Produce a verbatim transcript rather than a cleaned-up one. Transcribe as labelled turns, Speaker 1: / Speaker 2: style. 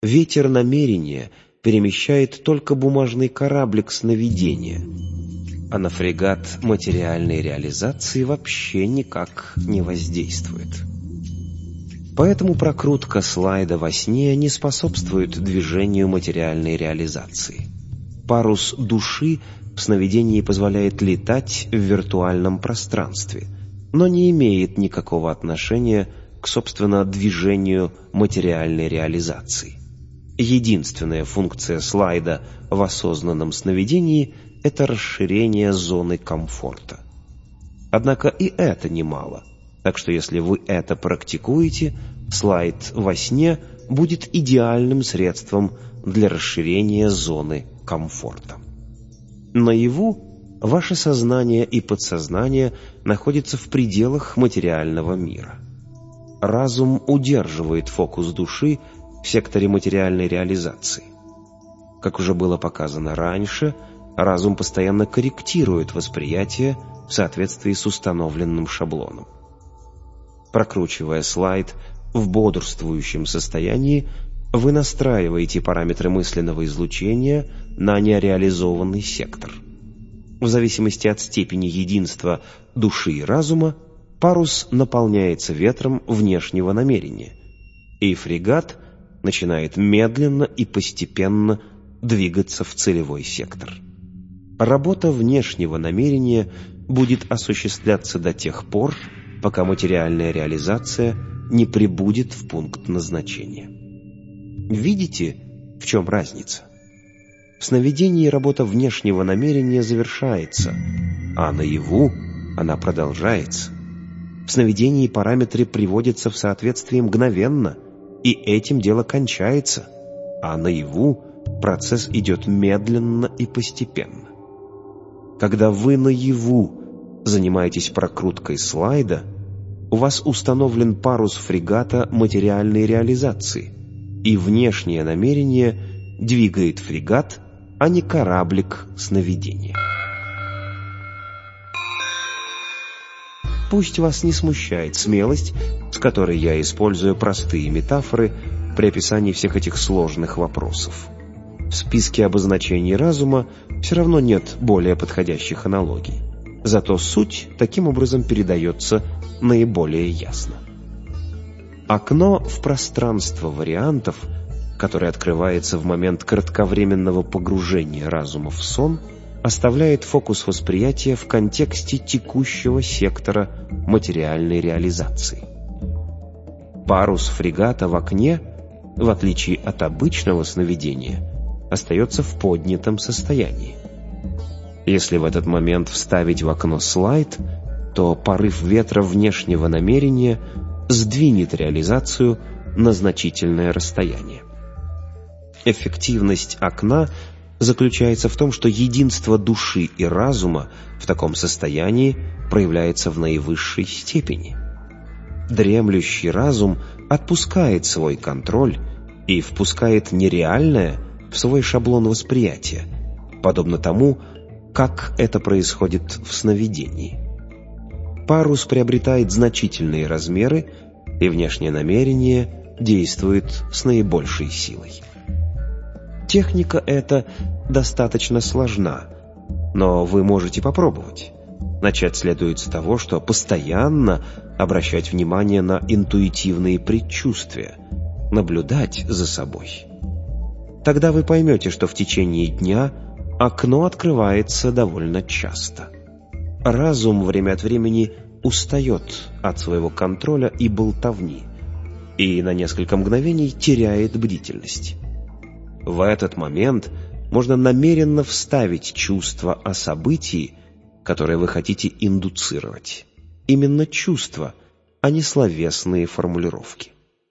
Speaker 1: Ветер намерения перемещает только бумажный кораблик сновидения, а на фрегат материальной реализации вообще никак не воздействует. Поэтому прокрутка слайда во сне не способствует движению материальной реализации. Парус души в сновидении позволяет летать в виртуальном пространстве, но не имеет никакого отношения к, собственно, движению материальной реализации. Единственная функция слайда в осознанном сновидении – это расширение зоны комфорта. Однако и это немало, так что если вы это практикуете, слайд во сне будет идеальным средством для расширения зоны комфорта. Наяву ваше сознание и подсознание находятся в пределах материального мира. Разум удерживает фокус души в секторе материальной реализации. Как уже было показано раньше, разум постоянно корректирует восприятие в соответствии с установленным шаблоном. Прокручивая слайд в бодрствующем состоянии, вы настраиваете параметры мысленного излучения на нереализованный сектор. В зависимости от степени единства души и разума, парус наполняется ветром внешнего намерения, и фрегат начинает медленно и постепенно двигаться в целевой сектор. Работа внешнего намерения будет осуществляться до тех пор, пока материальная реализация не прибудет в пункт назначения. Видите, в чем разница? В сновидении работа внешнего намерения завершается, а наяву она продолжается. В сновидении параметры приводятся в соответствие мгновенно, и этим дело кончается, а наяву процесс идет медленно и постепенно. Когда вы наяву занимаетесь прокруткой слайда, у вас установлен парус фрегата материальной реализации, и внешнее намерение двигает фрегат, а не кораблик сновидения. Пусть вас не смущает смелость, с которой я использую простые метафоры при описании всех этих сложных вопросов. В списке обозначений разума все равно нет более подходящих аналогий. Зато суть таким образом передается наиболее ясно. Окно в пространство вариантов, которое открывается в момент кратковременного погружения разума в сон, оставляет фокус восприятия в контексте текущего сектора материальной реализации. Парус фрегата в окне, в отличие от обычного сновидения, остается в поднятом состоянии. Если в этот момент вставить в окно слайд, то порыв ветра внешнего намерения сдвинет реализацию на значительное расстояние. Эффективность окна заключается в том, что единство души и разума в таком состоянии проявляется в наивысшей степени. Дремлющий разум отпускает свой контроль и впускает нереальное в свой шаблон восприятия, подобно тому, как это происходит в сновидении. Парус приобретает значительные размеры, и внешнее намерение действует с наибольшей силой. Техника эта достаточно сложна, но вы можете попробовать. Начать следует с того, что постоянно обращать внимание на интуитивные предчувствия, наблюдать за собой. Тогда вы поймете, что в течение дня окно открывается довольно часто. Разум время от времени устает от своего контроля и болтовни, и на несколько мгновений теряет бдительность. В этот момент можно намеренно вставить чувство о событии, которое вы хотите индуцировать. Именно чувства, а не словесные формулировки.